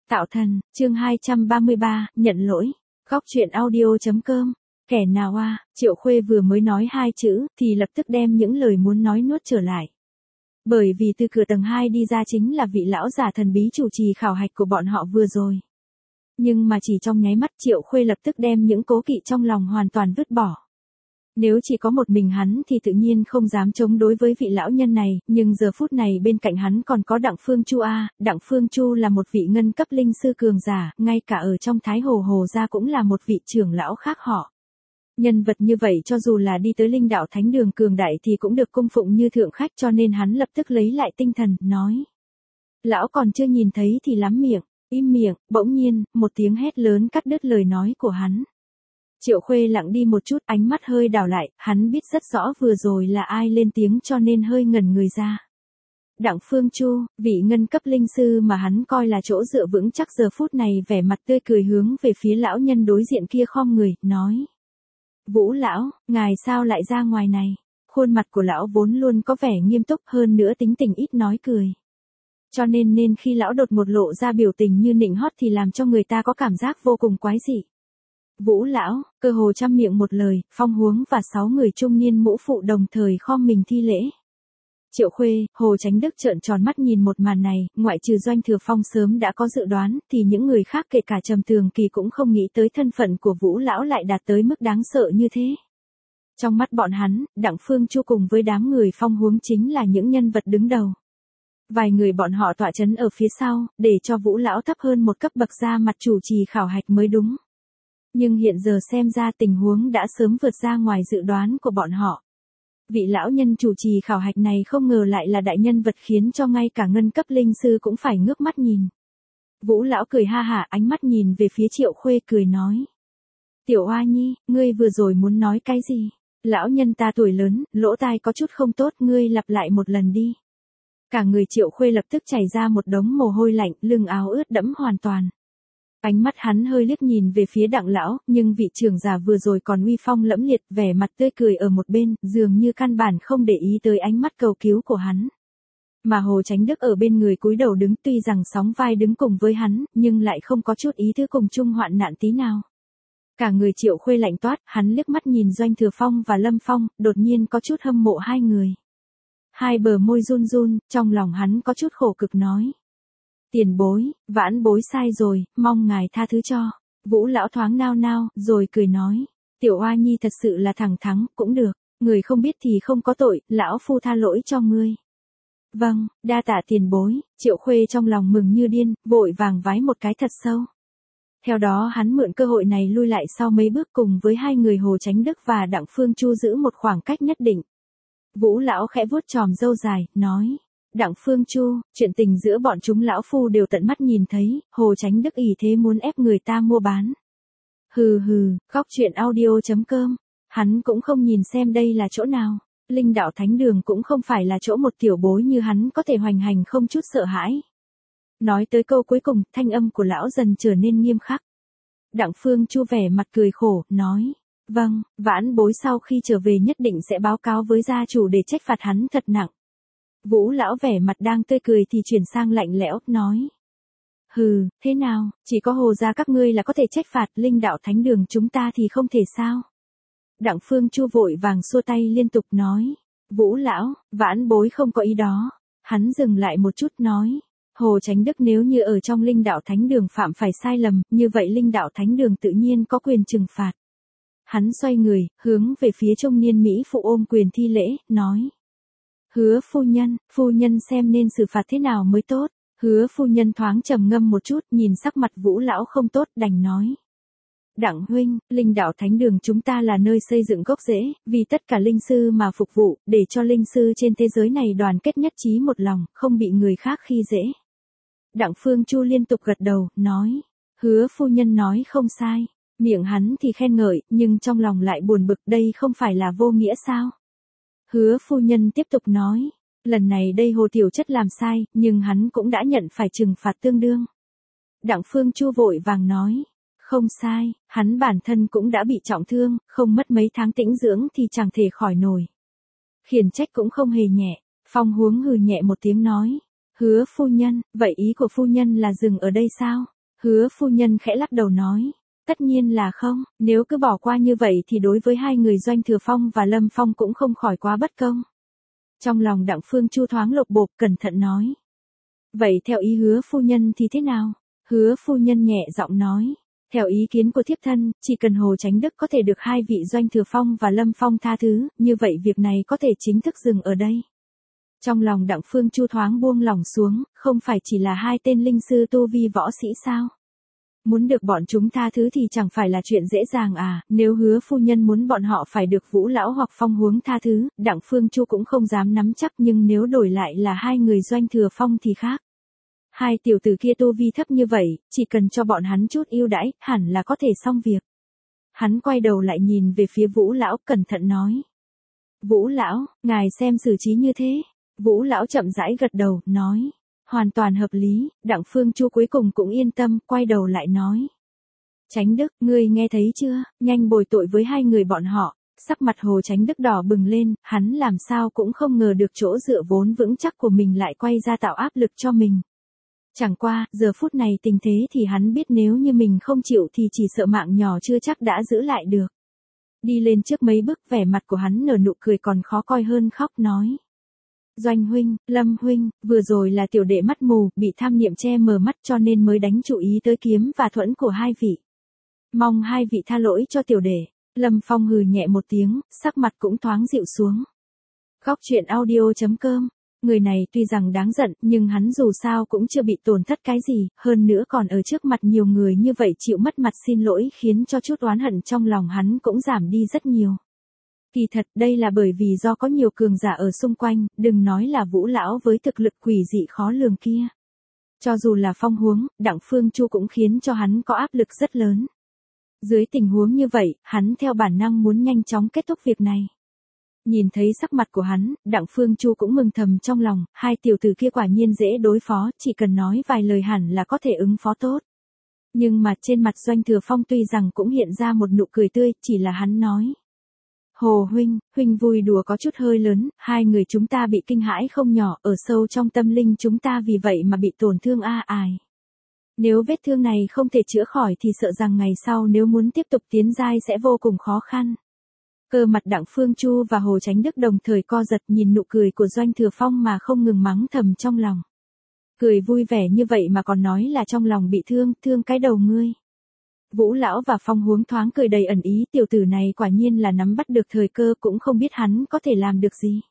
Tạo thần, chương 233, nhận lỗi. Góc truyện audio.com. Kẻ nào a? Triệu Khuê vừa mới nói hai chữ, thì lập tức đem những lời muốn nói nuốt trở lại. Bởi vì từ cửa tầng 2 đi ra chính là vị lão giả thần bí chủ trì khảo hạch của bọn họ vừa rồi. Nhưng mà chỉ trong nháy mắt Triệu Khuê lập tức đem những cố kỵ trong lòng hoàn toàn vứt bỏ. Nếu chỉ có một mình hắn thì tự nhiên không dám chống đối với vị lão nhân này, nhưng giờ phút này bên cạnh hắn còn có Đặng Phương Chu a. Đặng Phương Chu là một vị ngân cấp linh sư cường giả, ngay cả ở trong Thái Hồ gia cũng là một vị trưởng lão khác họ. Nhân vật như vậy cho dù là đi tới linh đạo thánh đường cường đại thì cũng được cung phụng như thượng khách, cho nên hắn lập tức lấy lại tinh thần, nói. Lão còn chưa nhìn thấy thì lắm miệng, im miệng. Bỗng nhiên, một tiếng hét lớn cắt đứt lời nói của hắn. Triệu Khuê lặng đi một chút, ánh mắt hơi đảo lại, hắn biết rất rõ vừa rồi là ai lên tiếng cho nên hơi ngẩn người ra. Đặng Phương Chu, vị ngân cấp linh sư mà hắn coi là chỗ dựa vững chắc giờ phút này vẻ mặt tươi cười hướng về phía lão nhân đối diện kia khom người, nói. Vũ lão, ngài sao lại ra ngoài này? Khuôn mặt của lão vốn luôn có vẻ nghiêm túc, hơn nữa tính tình ít nói cười. Cho nên khi lão đột ngột lộ ra biểu tình như nịnh hót thì làm cho người ta có cảm giác vô cùng quái dị. Vũ lão, cơ hồ trăm miệng một lời, Phong Huống và 6 người trung niên mũ phụ đồng thời khom mình thi lễ. Triệu Khuê, Hồ Chánh Đức trợn tròn mắt nhìn một màn này, ngoại trừ Doanh Thừa Phong sớm đã có dự đoán, thì những người khác kể cả Trầm Tường Kỳ cũng không nghĩ tới thân phận của Vũ lão lại đạt tới mức đáng sợ như thế. Trong mắt bọn hắn, Đặng Phương Chu cùng với đám người Phong Huống chính là những nhân vật đứng đầu. Vài người bọn họ tọa chấn ở phía sau, để cho Vũ lão thấp hơn một cấp bậc ra mặt chủ trì khảo hạch mới đúng. Nhưng hiện giờ xem ra tình huống đã sớm vượt ra ngoài dự đoán của bọn họ. Vị lão nhân chủ trì khảo hạch này không ngờ lại là đại nhân vật khiến cho ngay cả ngân cấp linh sư cũng phải ngước mắt nhìn. Vũ lão cười ha hả, ánh mắt nhìn về phía Triệu Khuê cười nói. Tiểu Oa Nhi, ngươi vừa rồi muốn nói cái gì? Lão nhân ta tuổi lớn, lỗ tai có chút không tốt, ngươi lặp lại một lần đi. Cả người Triệu Khuê lập tức chảy ra một đống mồ hôi lạnh, lưng áo ướt đẫm hoàn toàn. Ánh mắt hắn hơi liếc nhìn về phía Đặng lão, nhưng vị trưởng giả vừa rồi còn uy phong lẫm liệt, vẻ mặt tươi cười ở một bên, dường như căn bản không để ý tới ánh mắt cầu cứu của hắn. Mà Hồ Chánh Đức ở bên người cúi đầu đứng, tuy rằng sóng vai đứng cùng với hắn, nhưng lại không có chút ý thứ cùng chung hoạn nạn tí nào. Cả người Triệu Khuê lạnh toát, hắn liếc mắt nhìn Doanh Thừa Phong và Lâm Phong, đột nhiên có chút hâm mộ hai người. Hai bờ môi run run, trong lòng hắn có chút khổ cực nói. Tiền bối, vãn bối sai rồi, mong ngài tha thứ cho. Vũ lão thoáng nao nao, rồi cười nói. Tiểu Oa Nhi thật sự là thẳng thắn, cũng được. Người không biết thì không có tội, lão phu tha lỗi cho ngươi. Vâng, đa tạ tiền bối. Triệu Khuê trong lòng mừng như điên, vội vàng vái một cái thật sâu. Theo đó hắn mượn cơ hội này lui lại sau mấy bước cùng với hai người Hồ Chánh Đức và Đặng Phương Chu giữ một khoảng cách nhất định. Vũ lão khẽ vuốt chòm râu dài, nói. Đặng Phương Chu, chuyện tình giữa bọn chúng lão phu đều tận mắt nhìn thấy, Hồ Chánh Đức ỷ thế muốn ép người ta mua bán. Hừ hừ, góc truyện audio.com. Hắn cũng không nhìn xem đây là chỗ nào. Linh đạo thánh đường cũng không phải là chỗ một tiểu bối như hắn có thể hoành hành không chút sợ hãi. Nói tới câu cuối cùng, thanh âm của lão dần trở nên nghiêm khắc. Đặng Phương Chu vẻ mặt cười khổ, nói. Vâng, vãn bối sau khi trở về nhất định sẽ báo cáo với gia chủ để trách phạt hắn thật nặng. Vũ lão vẻ mặt đang tươi cười thì chuyển sang lạnh lẽo, nói. Hừ, thế nào, chỉ có Hồ gia các ngươi là có thể trách phạt, linh đạo thánh đường chúng ta thì không thể sao? Đặng Phương Chu vội vàng xua tay liên tục nói. Vũ lão, vãn bối không có ý đó. Hắn dừng lại một chút nói. Hồ Chánh Đức nếu như ở trong linh đạo thánh đường phạm phải sai lầm, như vậy linh đạo thánh đường tự nhiên có quyền trừng phạt. Hắn xoay người, hướng về phía trung niên Mỹ phụ ôm quyền thi lễ, nói. Hứa phu nhân xem nên xử phạt thế nào mới tốt. Hứa phu nhân thoáng trầm ngâm một chút, nhìn sắc mặt Vũ lão không tốt, đành nói. Đặng huynh, linh đạo thánh đường chúng ta là nơi xây dựng gốc rễ, vì tất cả linh sư mà phục vụ, để cho linh sư trên thế giới này đoàn kết nhất trí một lòng, không bị người khác khi dễ. Đặng Phương Chu liên tục gật đầu, nói. Hứa phu nhân nói không sai. Miệng hắn thì khen ngợi, nhưng trong lòng lại buồn bực, đây không phải là vô nghĩa sao? Hứa phu nhân tiếp tục nói. Lần này đây Hồ Tiểu Chất làm sai, nhưng hắn cũng đã nhận phải trừng phạt tương đương. Đặng Phương Chu vội vàng nói. Không sai, hắn bản thân cũng đã bị trọng thương, không mất mấy tháng tĩnh dưỡng thì chẳng thể khỏi nổi. Khiển trách cũng không hề nhẹ. Phong Huống hừ nhẹ một tiếng nói. Hứa phu nhân, vậy ý của phu nhân là dừng ở đây sao? Hứa phu nhân khẽ lắc đầu nói. Tất nhiên là không, nếu cứ bỏ qua như vậy thì đối với hai người Doanh Thừa Phong và Lâm Phong cũng không khỏi quá bất công. Trong lòng Đặng Phương Chu thoáng lột bột, cẩn thận nói. Vậy theo ý hứa phu nhân thì thế nào? Hứa phu nhân nhẹ giọng nói. Theo ý kiến của thiếp thân, chỉ cần Hồ Chánh Đức có thể được hai vị Doanh Thừa Phong và Lâm Phong tha thứ, như vậy việc này có thể chính thức dừng ở đây. Trong lòng Đặng Phương Chu thoáng buông lỏng xuống, không phải chỉ là hai tên linh sư tu vi võ sĩ sao? Muốn được bọn chúng tha thứ thì chẳng phải là chuyện dễ dàng à, nếu hứa phu nhân muốn bọn họ phải được Vũ Lão hoặc Phong Huống tha thứ, Đặng Phương Chu cũng không dám nắm chắc, nhưng nếu đổi lại là hai người Doanh Thừa Phong thì khác. Hai tiểu tử kia tu vi thấp như vậy, chỉ cần cho bọn hắn chút ưu đãi, hẳn là có thể xong việc. Hắn quay đầu lại nhìn về phía Vũ Lão, cẩn thận nói. Vũ Lão, ngài xem xử trí như thế. Vũ Lão chậm rãi gật đầu, nói. Hoàn toàn hợp lý, Đặng Phương Chu cuối cùng cũng yên tâm, quay đầu lại nói. Chánh Đức, ngươi nghe thấy chưa, nhanh bồi tội với hai người bọn họ. Sắc mặt Hồ Chánh Đức đỏ bừng lên, hắn làm sao cũng không ngờ được chỗ dựa vốn vững chắc của mình lại quay ra tạo áp lực cho mình. Chẳng qua, giờ phút này tình thế thì hắn biết nếu như mình không chịu thì chỉ sợ mạng nhỏ chưa chắc đã giữ lại được. Đi lên trước mấy bước, vẻ mặt của hắn nở nụ cười còn khó coi hơn khóc, nói. Doanh huynh, Lâm huynh, vừa rồi là tiểu đệ mắt mù, bị tham niệm che mờ mắt cho nên mới đánh chú ý tới kiếm và thuẫn của hai vị. Mong hai vị tha lỗi cho tiểu đệ. Lâm Phong hừ nhẹ một tiếng, sắc mặt cũng thoáng dịu xuống. Góc truyện audio.com. Người này tuy rằng đáng giận, nhưng hắn dù sao cũng chưa bị tổn thất cái gì, hơn nữa còn ở trước mặt nhiều người như vậy chịu mất mặt xin lỗi khiến cho chút oán hận trong lòng hắn cũng giảm đi rất nhiều. Kỳ thật đây là bởi vì do có nhiều cường giả ở xung quanh, đừng nói là Vũ Lão với thực lực quỷ dị khó lường kia. Cho dù là Phong Huống, Đặng Phương Chu cũng khiến cho hắn có áp lực rất lớn. Dưới tình huống như vậy, hắn theo bản năng muốn nhanh chóng kết thúc việc này. Nhìn thấy sắc mặt của hắn, Đặng Phương Chu cũng mừng thầm trong lòng, hai tiểu tử kia quả nhiên dễ đối phó, chỉ cần nói vài lời hẳn là có thể ứng phó tốt. Nhưng mà trên mặt Doanh Thừa Phong tuy rằng cũng hiện ra một nụ cười tươi, chỉ là hắn nói. Hồ huynh, huynh vui đùa có chút hơi lớn, hai người chúng ta bị kinh hãi không nhỏ, ở sâu trong tâm linh chúng ta vì vậy mà bị tổn thương ai. Nếu vết thương này không thể chữa khỏi thì sợ rằng ngày sau nếu muốn tiếp tục tiến giai sẽ vô cùng khó khăn. Cơ mặt Đặng Phương Chu và Hồ Chánh Đức đồng thời co giật nhìn nụ cười của Doanh Thừa Phong mà không ngừng mắng thầm trong lòng. Cười vui vẻ như vậy mà còn nói là trong lòng bị thương cái đầu ngươi. Vũ Lão và Phong Huống thoáng cười đầy ẩn ý, tiểu tử này quả nhiên là nắm bắt được thời cơ, cũng không biết hắn có thể làm được gì.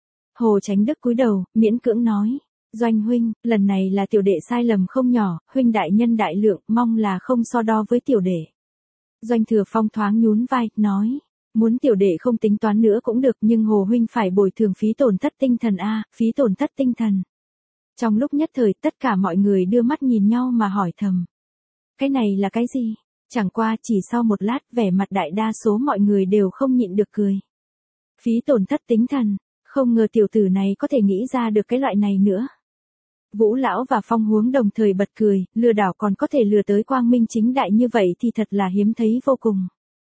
Hồ Chánh Đức cúi đầu, miễn cưỡng nói. Doanh huynh, lần này là tiểu đệ sai lầm không nhỏ, huynh đại nhân đại lượng, mong là không so đo với tiểu đệ. Doanh Thừa Phong thoáng nhún vai, nói. Muốn tiểu đệ không tính toán nữa cũng được, nhưng Hồ huynh phải bồi thường phí tổn thất tinh thần phí tổn thất tinh thần. Trong lúc nhất thời tất cả mọi người đưa mắt nhìn nhau mà hỏi thầm. Cái này là cái gì? Chẳng qua chỉ sau một lát vẻ mặt đại đa số mọi người đều không nhịn được cười. Phí tổn thất tinh thần, không ngờ tiểu tử này có thể nghĩ ra được cái loại này nữa. Vũ Lão và Phong Huống đồng thời bật cười, lừa đảo còn có thể lừa tới quang minh chính đại như vậy thì thật là hiếm thấy vô cùng.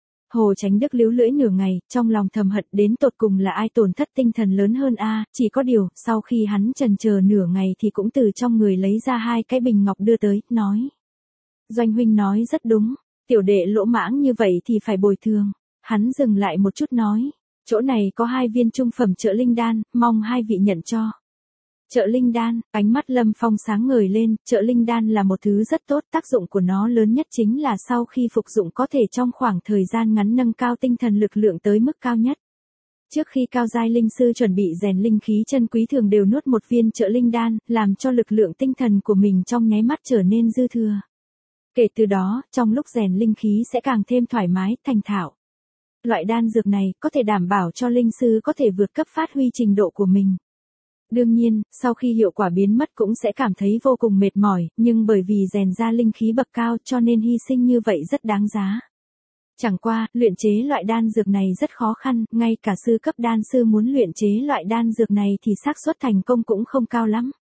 Hồ Chánh Đức líu lưỡi nửa ngày, trong lòng thầm hận đến tột cùng là ai tổn thất tinh thần lớn hơn chỉ có điều, sau khi hắn chần chờ nửa ngày thì cũng từ trong người lấy ra hai cái bình ngọc đưa tới, nói. Doanh huynh nói rất đúng, tiểu đệ lỗ mãng như vậy thì phải bồi thường. Hắn dừng lại một chút nói, chỗ này có 2 viên trung phẩm trợ linh đan, mong hai vị nhận cho. Trợ linh đan, ánh mắt Lâm Phong sáng ngời lên, trợ linh đan là một thứ rất tốt, tác dụng của nó lớn nhất chính là sau khi phục dụng có thể trong khoảng thời gian ngắn nâng cao tinh thần lực lượng tới mức cao nhất. Trước khi cao giai linh sư chuẩn bị rèn linh khí chân quý thường đều nuốt một viên trợ linh đan, làm cho lực lượng tinh thần của mình trong nháy mắt trở nên dư thừa. Kể từ đó, trong lúc rèn linh khí sẽ càng thêm thoải mái, thành thạo. Loại đan dược này có thể đảm bảo cho linh sư có thể vượt cấp phát huy trình độ của mình. Đương nhiên, sau khi hiệu quả biến mất cũng sẽ cảm thấy vô cùng mệt mỏi, nhưng bởi vì rèn ra linh khí bậc cao cho nên hy sinh như vậy rất đáng giá. Chẳng qua, luyện chế loại đan dược này rất khó khăn, ngay cả sư cấp đan sư muốn luyện chế loại đan dược này thì xác suất thành công cũng không cao lắm.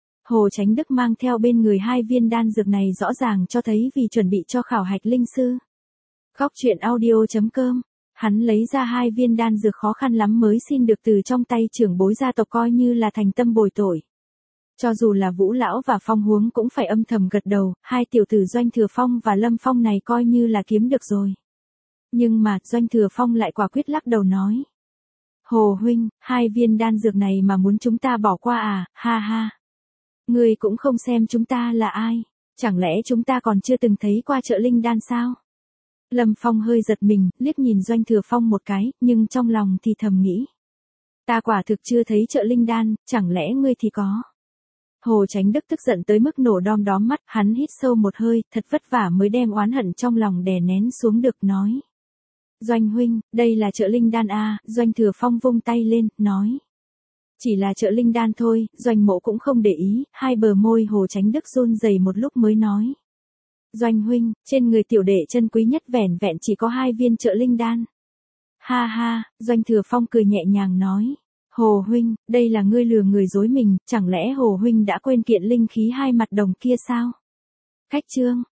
Hồ Chánh Đức mang theo bên người 2 viên đan dược này rõ ràng cho thấy vì chuẩn bị cho khảo hạch linh sư. Góc truyện audio.com. Hắn lấy ra 2 viên đan dược khó khăn lắm mới xin được từ trong tay trưởng bối gia tộc coi như là thành tâm bồi tội. Cho dù là Vũ Lão và Phong Huống cũng phải âm thầm gật đầu, hai tiểu tử Doanh Thừa Phong và Lâm Phong này coi như là kiếm được rồi. Nhưng mà, Doanh Thừa Phong lại quả quyết lắc đầu nói. Hồ huynh, 2 viên đan dược này mà muốn chúng ta bỏ qua à, ha ha. Ngươi cũng không xem chúng ta là ai, chẳng lẽ chúng ta còn chưa từng thấy qua Trợ Linh đan sao? Lâm Phong hơi giật mình, liếc nhìn Doanh Thừa Phong một cái, nhưng trong lòng thì thầm nghĩ. Ta quả thực chưa thấy Trợ Linh đan, chẳng lẽ ngươi thì có? Hồ Chánh Đức tức giận tới mức nổ đom đóm mắt, hắn hít sâu một hơi, thật vất vả mới đem oán hận trong lòng đè nén xuống được nói. Doanh huynh, đây là Trợ Linh đan à, Doanh Thừa Phong vung tay lên, nói. Chỉ là Trợ Linh đan thôi, Doanh mộ cũng không để ý, hai bờ môi Hồ Chánh Đức run rẩy một lúc mới nói. Doanh huynh, trên người tiểu đệ chân quý nhất vẻn vẹn chỉ có 2 viên Trợ Linh đan. Ha ha, Doanh Thừa Phong cười nhẹ nhàng nói. Hồ huynh, đây là ngươi lừa người dối mình, chẳng lẽ Hồ huynh đã quên kiện linh khí 2 mặt đồng kia sao? Khách chương.